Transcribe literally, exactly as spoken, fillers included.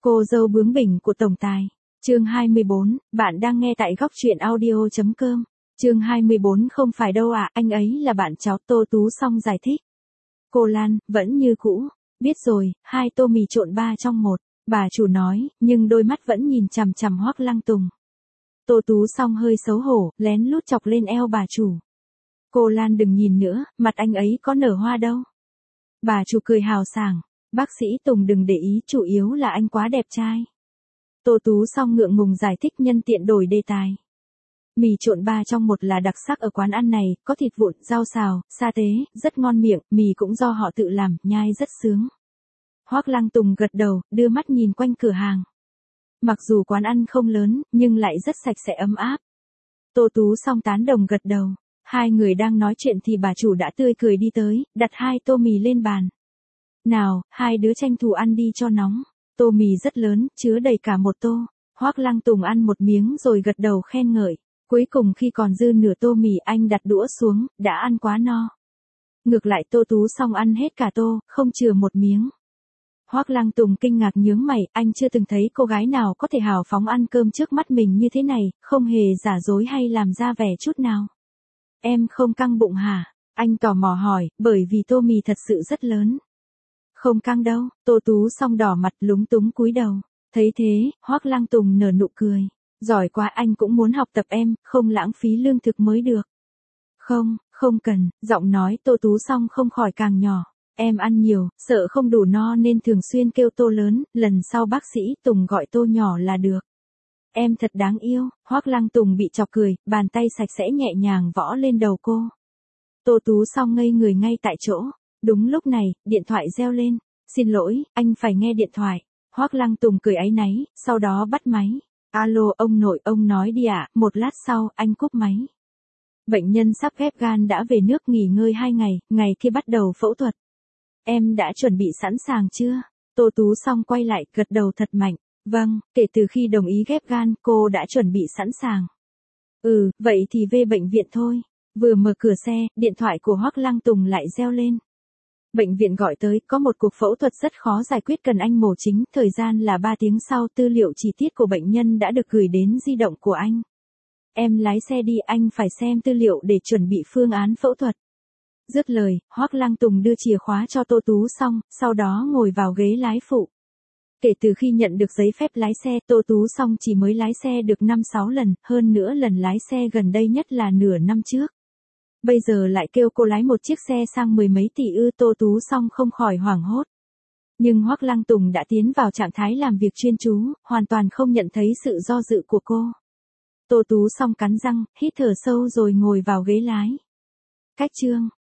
Cô dâu bướng bỉnh của tổng tài. Chương hai mươi bốn, bạn đang nghe tại góc truyện audio chấm com. Chương hai mươi bốn không phải đâu ạ, à, anh ấy là bạn cháu. Tô Tú Song giải thích. Cô Lan, vẫn như cũ. Biết rồi, hai tô mì trộn ba trong một. Bà chủ nói, nhưng đôi mắt vẫn nhìn chằm chằm Hoắc Lăng Tùng. Tô Tú Song hơi xấu hổ, lén lút chọc lên eo bà chủ. Cô Lan đừng nhìn nữa, mặt anh ấy có nở hoa đâu. Bà chủ cười hào sảng. Bác sĩ Tùng đừng để ý, chủ yếu là anh quá đẹp trai. Tô Tú Song ngượng ngùng giải thích nhân tiện đổi đề tài. Mì trộn ba trong một là đặc sắc ở quán ăn này, có thịt vụn, rau xào, sa tế, rất ngon miệng, mì cũng do họ tự làm, nhai rất sướng. Hoắc Lăng Tùng gật đầu, đưa mắt nhìn quanh cửa hàng. Mặc dù quán ăn không lớn, nhưng lại rất sạch sẽ ấm áp. Tô Tú Song tán đồng gật đầu. Hai người đang nói chuyện thì bà chủ đã tươi cười đi tới, đặt hai tô mì lên bàn. Nào, hai đứa tranh thủ ăn đi cho nóng. Tô mì rất lớn, chứa đầy cả một tô. Hoắc Lăng Tùng ăn một miếng rồi gật đầu khen ngợi. Cuối cùng khi còn dư nửa tô mì anh đặt đũa xuống, đã ăn quá no. Ngược lại Tô Tú Song ăn hết cả tô, không chừa một miếng. Hoắc Lăng Tùng kinh ngạc nhướng mày, anh chưa từng thấy cô gái nào có thể hào phóng ăn cơm trước mắt mình như thế này, không hề giả dối hay làm ra vẻ chút nào. Em không căng bụng hả? Anh tò mò hỏi, bởi vì tô mì thật sự rất lớn. Không căng đâu. Tô Tú Song đỏ mặt lúng túng cúi đầu. Thấy thế, Hoắc Lăng Tùng nở nụ cười. Giỏi quá, anh cũng muốn học tập em, không lãng phí lương thực mới được. Không, không cần. Giọng nói Tô Tú Song không khỏi càng nhỏ. Em ăn nhiều, sợ không đủ no nên thường xuyên kêu tô lớn, lần sau bác sĩ Tùng gọi tô nhỏ là được. Em thật đáng yêu. Hoắc Lăng Tùng bị chọc cười, bàn tay sạch sẽ nhẹ nhàng võ lên đầu cô. Tô Tú Song ngây người ngay tại chỗ. Đúng lúc này, điện thoại reo lên. Xin lỗi, anh phải nghe điện thoại. Hoắc Lăng Tùng cười áy náy, sau đó bắt máy. Alo, ông nội, ông nói đi ạ. À? Một lát sau, anh cúp máy. Bệnh nhân sắp ghép gan đã về nước nghỉ ngơi hai ngày, ngày kia bắt đầu phẫu thuật. Em đã chuẩn bị sẵn sàng chưa? Tô Tú Song quay lại, gật đầu thật mạnh. Vâng, kể từ khi đồng ý ghép gan, cô đã chuẩn bị sẵn sàng. Ừ, vậy thì về bệnh viện thôi. Vừa mở cửa xe, điện thoại của Hoắc Lăng Tùng lại reo lên. Bệnh viện gọi tới, có một cuộc phẫu thuật rất khó giải quyết cần anh mổ chính, thời gian là ba tiếng sau, tư liệu chi tiết của bệnh nhân đã được gửi đến di động của anh. Em lái xe đi, anh phải xem tư liệu để chuẩn bị phương án phẫu thuật. Dứt lời, Hoắc Lăng Tùng đưa chìa khóa cho Tô Tú Song, sau đó ngồi vào ghế lái phụ. Kể từ khi nhận được giấy phép lái xe, Tô Tú Song chỉ mới lái xe được năm sáu lần, hơn nữa lần lái xe gần đây nhất là nửa năm trước. Bây giờ lại kêu cô lái một chiếc xe sang mười mấy tỷ ư. Tô Tú Song không khỏi hoảng hốt. Nhưng Hoắc Lăng Tùng đã tiến vào trạng thái làm việc chuyên chú, hoàn toàn không nhận thấy sự do dự của cô. Tô Tú Song cắn răng, hít thở sâu rồi ngồi vào ghế lái. Cách chương.